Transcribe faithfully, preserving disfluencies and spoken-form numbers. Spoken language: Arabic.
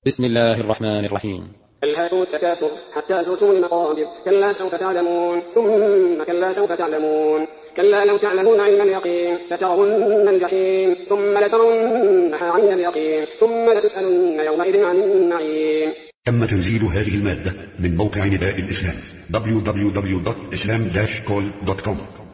بسم الله الرحمن الرحيم. ألهاكم التكاثر حتى زرتم المقابر كلا سوف تعلمون ثم كلا سوف تعلمون كلا لو تعلمون علم اليقين لترون الجحيم ثم لترونها عين اليقين ثم لتسألن يومئذ عن النعيم. تم تنزيل هذه المادة من موقع نداء الإسلام دبليو دبليو دبليو دوت إسلام داش كول دوت كوم.